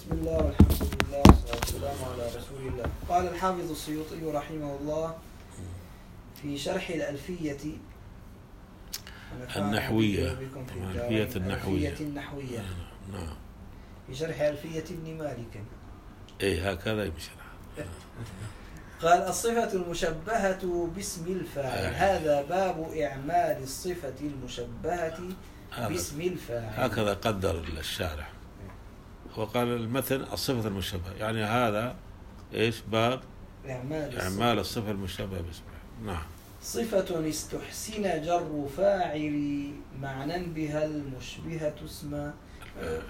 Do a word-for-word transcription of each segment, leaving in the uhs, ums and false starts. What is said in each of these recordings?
بسم الله والحمد لله والصلاة والسلام على رسول الله. قال الحافظ السيوطي رحمه الله في شرح الألفية النحوية الألفية النحوية النحوية نعم في شرح ألفية ابن مالك. إيه هكذا يمشي. قال الصفة المشبهة باسم الفاعل. آه. هذا باب إعمال الصفة المشبهة باسم الفاعل. هكذا قدر الشارح. وقال المثل الصفة المشبهة، يعني هذا إيش باب إعمال, إعمال الصفة المشبهة باسم. نعم. صفة استحسن جر فاعل معنى بها المشبهة اسم. آه.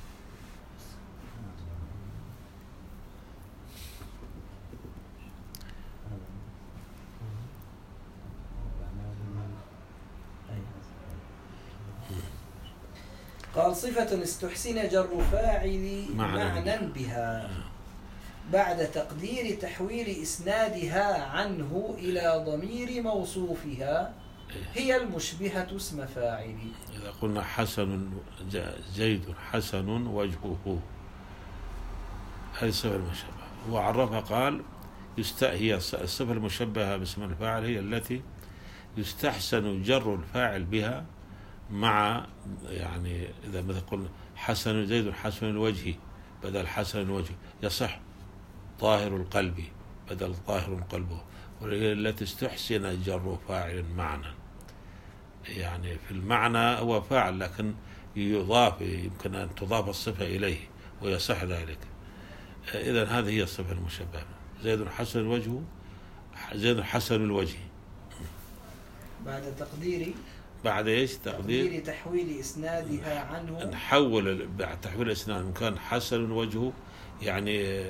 قال صفة استحسن جر فاعل معنى, معنى بها بعد تقدير تحويل إسنادها عنه إلى ضمير موصوفها هي المشبهة اسم فاعل. إذا قلنا حسن زيد حسن وجهه، هذه الصفة المشبهة. وعرفها قال هي الصفة المشبهة باسم الفاعل هي التي يستحسن جر الفاعل بها مع، يعني إذا مثلا قلنا حسن زيد حسن الوجه بدل حسن الوجه يصح طاهر القلب بدل طاهر قلبه، وهي التي استحسن جر فاعل معنى، يعني في المعنى هو فاعل لكن يضاف، يمكن أن تضاف الصفة إليه ويصح ذلك. إذن هذه هي الصفة المشبهة. زيد حسن الوجه زيد حسن الوجه بعد تقدير بعد ايش تقدير, تقدير تحويل اسنادها عنه. نحول بعد تحويل الاسناد من كان حسن وجهه، يعني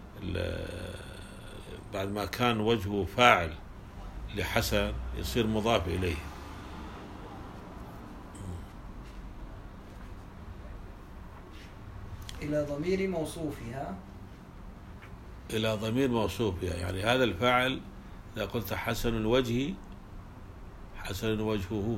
بعد ما كان وجهه فاعل لحسن يصير مضاف اليه. الى ضمير موصوفها الى ضمير موصوفها، يعني هذا الفاعل اذا قلت حسن الوجه حسن وجهه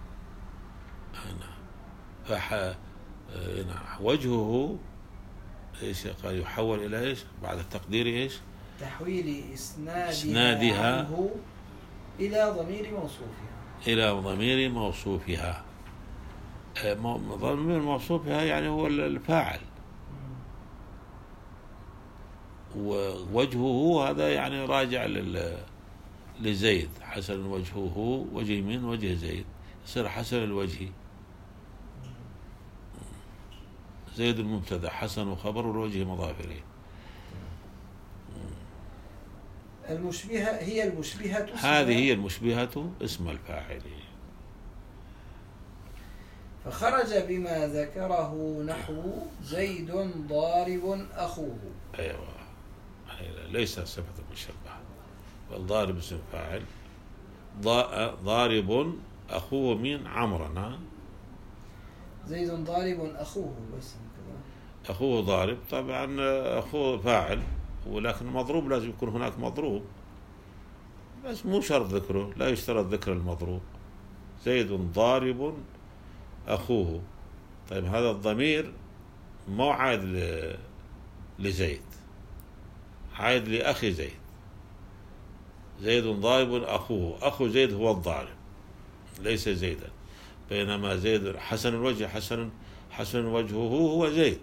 فح... وجهه ايش قال يحول الى ايش بعد التقدير ايش تحويل اسنادها, إسنادها عنه الى ضمير موصوفها الى ضمير موصوفها. ضمير موصوفها يعني هو الفاعل، ووجهه هذا يعني راجع لل لزيد حسن وجهه وجه من وجه زيد يصير حسن الوجه. زيد المبتدا حسن وخبر والوجه مضاف اليه. المشبهة هي المشبهة هذه هي المشبهة اسم الفاعل. فخرج بما ذكره نحو زيد ضارب أخوه. أيوة ليس صفة مشبهة، بل ضارب اسم فاعل. ضارب أخوه من عمرنا. زيد ضارب أخوه بس كذا. أخوه ضارب طبعا أخوه فاعل، ولكن مضروب لازم يكون هناك مضروب، بس مو شرط ذكره، لا يشترط ذكر المضروب. زيد ضارب أخوه. طيب هذا الضمير مو عاد لزيد، عاد لأخي زيد. زيد ضارب أخوه، أخو زيد هو الضارب ليس زيدا، بينما زيد حسن الوجه حسن حسن وجهه هو زيد.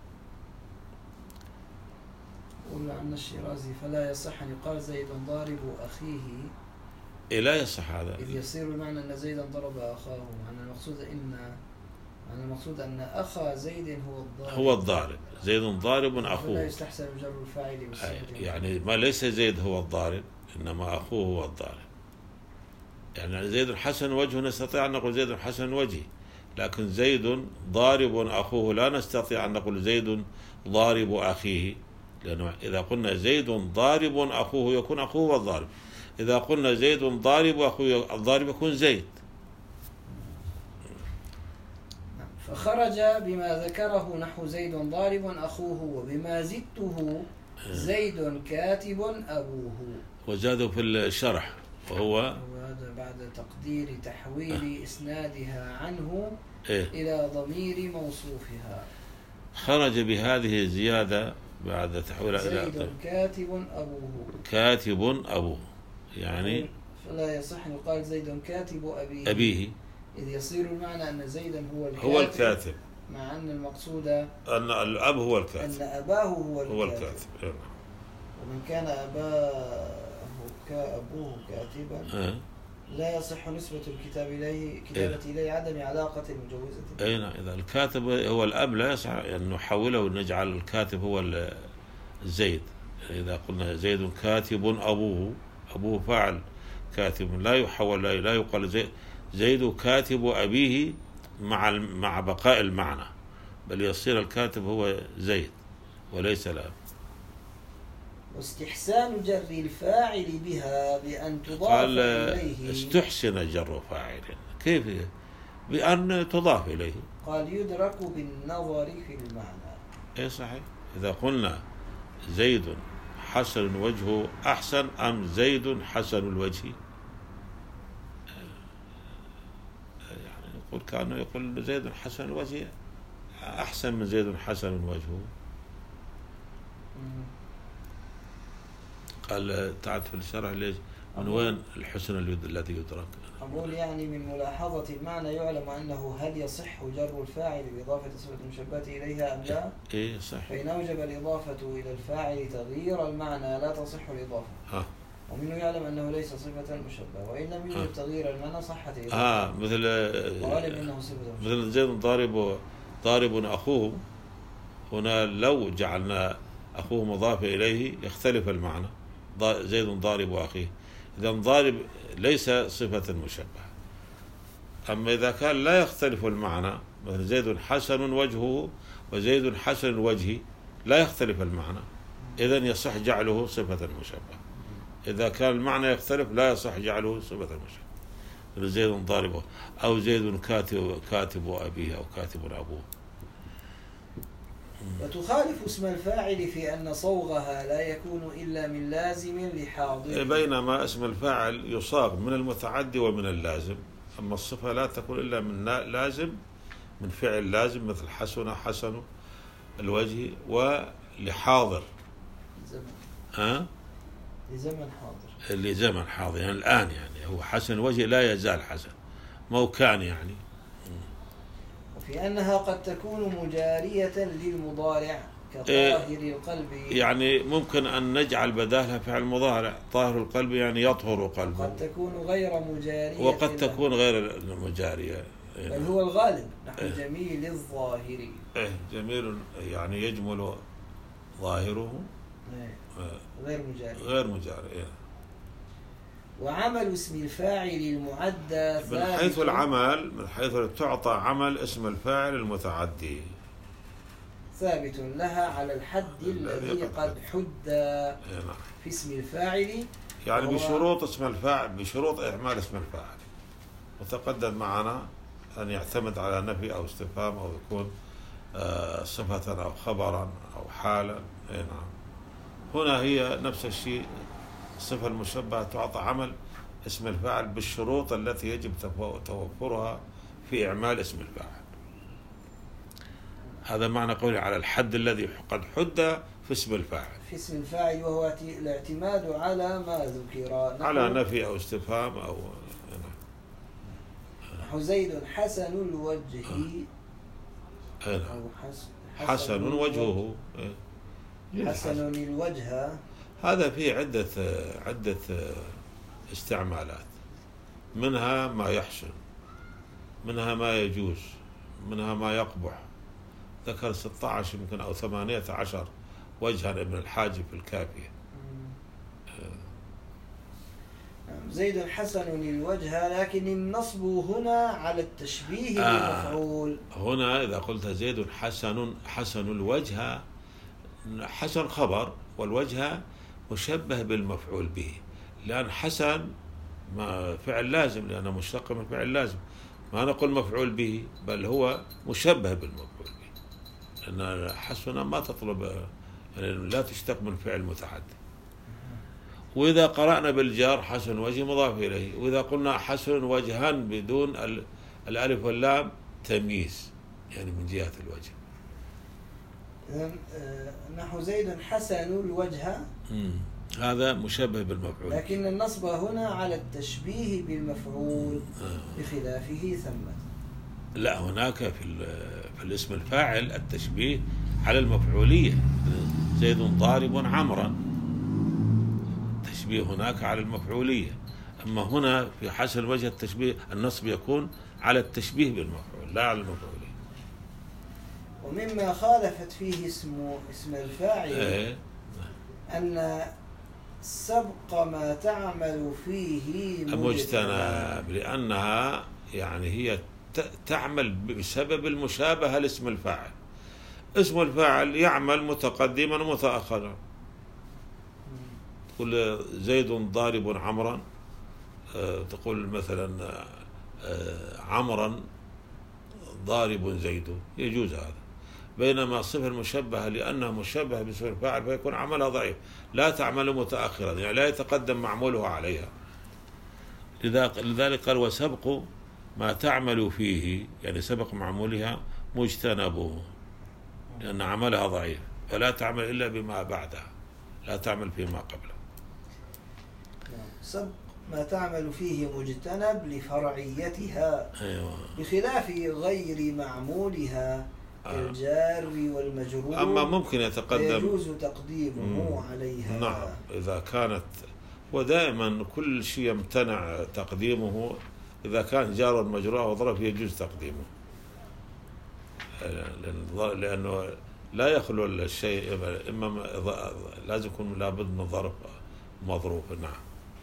قل عن الشيرازي فلا يصح أن يقال زيد ضارب أخيه. إيه لا يصح هذا، إذ يصير المعنى أن زيدا ضرب أخاه، معنى المقصود إن معنى المقصود أن أخا زيد هو الضارب هو الضارب. زيد ضارب أخوه، لا يستحسن جر الفاعل بالصفة، يعني ما ليس زيد هو الضارب إنما أخوه هو الضارب. يعني زيد حسن وجهه نستطيع أن نقول زيد حسن وجهه، لكن زيد ضارب أخوه لا نستطيع أن نقول زيد ضارب أخيه، لأنه إذا قلنا زيد ضارب أخوه يكون أخوه هو الضارب، إذا قلنا زيد ضارب أخوه الضارب يكون زيد. فخرج بما ذكره نحو زيد ضارب أخوه، وبما زدته زيد كاتب أبوه. وزاده في الشرح وهو وهذا بعد تقدير تحويل إسنادها عنه إيه؟ إلى ضمير موصوفها. خرج بهذه الزيادة بعد تحويلها إلى زيد كاتب أبوه. كاتب أبوه يعني فلا يصح أن يقال زيد كاتب أبيه أبيه إذ يصير المعنى أن زيدا هو الكاتب هو الكاتب مع أن المقصود أن الأب هو الكاتب أن أباه هو الكاتب, هو الكاتب. ومن كان أباه كأبوه كاتبا أه. لا يصح نسبة الكتاب إليه كتابة إيه؟ إليه عدم علاقة مجوزة. أي نعم، إذا الكاتب هو الأب لا يصح أن نحوله ونجعل الكاتب هو الزيد. إذا قلنا زيد كاتب أبوه، أبوه فاعل كاتب، لا يحول لا, لا يقال زيد, زيد كاتب أبيه مع مع بقاء المعنى، بل يصير الكاتب هو زيد وليس الأب. واستحسان جر الفاعل بها بأن تضاف قال إليه. استحسن جر فاعل، كيف؟ بأن تضاف إليه. قال يدرك بالنظر في المعنى. اي صحيح. إذا قلنا زيد حسن وجهه أحسن أم زيد حسن الوجه، يعني يقول كأنه يقول زيد حسن الوجه أحسن من زيد حسن وجهه. قال تعرف في الشرح ليش من وين الحسن الذي يدرك؟ أقول يعني من ملاحظة المعنى يعلم أنه هل يصح جر الفاعل بإضافة صفة المشبهة إليها أم لا؟ إيه صح. فإن أوجب الإضافة إلى الفاعل تغيير المعنى لا تصح الإضافة. آه. ومنه يعلم أنه ليس صفة مشبهة، وإن لم يوجد آه. تغيير المعنى صحت الإضافة. آه مثل وعلم أنه صفة مشبهة. مثل زيد ضارب ضارب أخوه، هنا لو جعلنا أخوه مضاف إليه يختلف المعنى، زيد ضارب أخيه، إذا ضارب ليس صفة مشبهة. أما إذا كان لا يختلف المعنى، مثل زيد حسن وجهه وزيد حسن الوجه لا يختلف المعنى، إذن يصح جعله صفة مشبهة. إذا كان المعنى يختلف لا يصح جعله صفة مشبهة، مثل زيد ضارب أو زيد كاتب كاتب أبيه أو كاتب أبوه. وتخالف اسم الفاعل في أن صوغها لا يكون إلا من لازم لحاضر، بينما اسم الفاعل يصاغ من المتعدي ومن اللازم، أما الصفة لا تكون إلا من لازم، من فعل لازم، مثل حسن حسن الوجه، ولحاضر زمن. ها؟ لزمن حاضر، لزمن حاضر يعني الآن، يعني هو حسن الوجه لا يزال حسن، مو كان يعني. في أنها قد تكون مجارية للمضارع كطاهر القلب، يعني ممكن أن نجعل بدالها فعل مضارع، طاهر القلب يعني يطهر قلبه، قد تكون غير مجارية وقد تكون غير مجارية، بل هو الغالب نحو جميل الظاهر. إيه جميل يعني يجمل ظاهره غير مجاري غير مجاري إيه. وعمل اسم الفاعل المعدى من حيث العمل، من حيث تعطى عمل اسم الفاعل المتعدي ثابت لها على الحد الذي قد حد في اسم الفاعل، يعني بشروط اسم الفاعل، بشروط إعمال اسم الفاعل. وتقدم معنا أن يعتمد على نفي أو استفهام أو يكون صفة أو خبرا أو حالا. نعم، هنا هي نفس الشيء، الصفة المشبهة تعطى عمل اسم الفاعل بالشروط التي يجب توفرها في إعمال اسم الفاعل. هذا معنى قولي على الحد الذي قد حد في اسم الفاعل، في اسم الفاعل، وهو الاعتماد على ما ذكر على نفي أو استفهام أو نحو زيد حسن الوجه أو حسن, حسن وجهه، حسن الوجه. هذا فيه عدة عدة استعمالات، منها ما يحسن، منها ما يجوز، منها ما يقبح. ذكر ستة عشر يمكن أو ثمانية عشر وجها ابن الحاجب في الكافية. زيد حسن الوجه، لكن النصب هنا على التشبيه بالمفعول. آه هنا إذا قلت زيد حسن حسن الوجه، حسن خبر والوجه مشبه بالمفعول به، لأن حسن ما فعل لازم، لأنه مشتق من فعل لازم، ما نقول مفعول به، بل هو مشبه بالمفعول به، لأن حسن ما تطلب يعني لا تشتق من فعل متعدي. وإذا قرأنا بالجار حسن وجه مضاف إليه، وإذا قلنا حسن وجها بدون الألف واللام تمييز، يعني من جهة الوجه. نحو زيد حسن الوجه، هذا مشبه بالمفعول، لكن النصب هنا على التشبيه بالمفعول بخلافه ثمة. لا، هناك في, في الاسم الفاعل التشبيه على المفعولية، زيد ضارب عمرا، تشبيه هناك على المفعولية. أما هنا في حسن الوجه التشبيه النصب يكون على التشبيه بالمفعول لا على المفعولية. ومما خالفت فيه اسم اسم الفاعل إيه؟ أن سبق ما تعمل فيه مجتنب، لأنها يعني هي تعمل بسبب المشابهة لاسم الفاعل. اسم الفاعل يعمل متقدما ومتأخرا. تقول زيد ضارب عمرا، تقول مثلا عمرا ضارب زيد، يجوز هذا. بينما الصفة المشبهة لأنها مشبهة باسم الفاعل فيكون عملها ضعيف، لا تعمل متأخرا، يعني لا يتقدم معمولها عليها. لذلك قال وسبق ما تعمل فيه، يعني سبق معمولها مجتنبه، لأن عملها ضعيف، فلا تعمل إلا بما بعدها، لا تعمل فيما قبله. سبق ما تعمل فيه مجتنب لفرعيتها، أيوة. بخلاف غير معمولها كالجار والمجرور. أما ممكن يتقدم، يجوز تقديمه عليها. نعم، إذا كانت، ودائما كل شيء يمتنع تقديمه إذا كان جار مجرور أو ظرف يجوز تقديمه، لأنه لا يخلو الشيء، إما لازم يكون لابد من ظرف مظروف. نعم،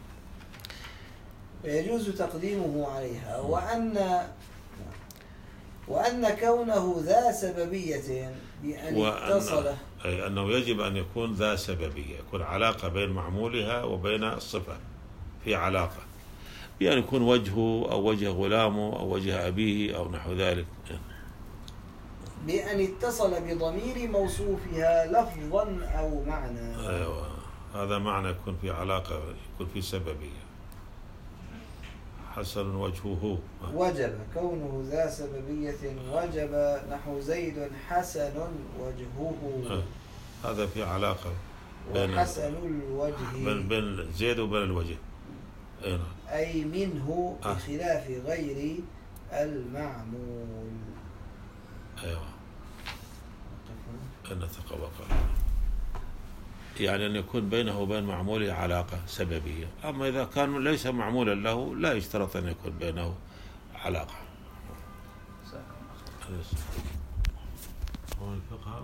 يجوز تقديمه عليها. وأن وأن كونه ذا سببية بأن اتصل، أي أنه يجب أن يكون ذا سببية، يكون علاقة بين معمولها وبين الصفة، في علاقة بأن يكون وجهه أو وجه غلامه أو وجه أبيه أو نحو ذلك، بأن اتصل بضمير موصوفها لفظا أو معنى. أيوة، هذا معنى يكون في علاقة، يكون في سببية. حسن وجهه، وجب كونه ذا سببية، وجب نحو زيد حسن وجهه، هذا في علاقة بين حسن الوجه بين زيد وبين الوجه، أي منه بخلاف غير المعمول. أيوة، أن تقوى، يعني أن يكون بينه وبين معموله علاقة سببية. أما إذا كان ليس معمولا له لا يشترط أن يكون بينه علاقة.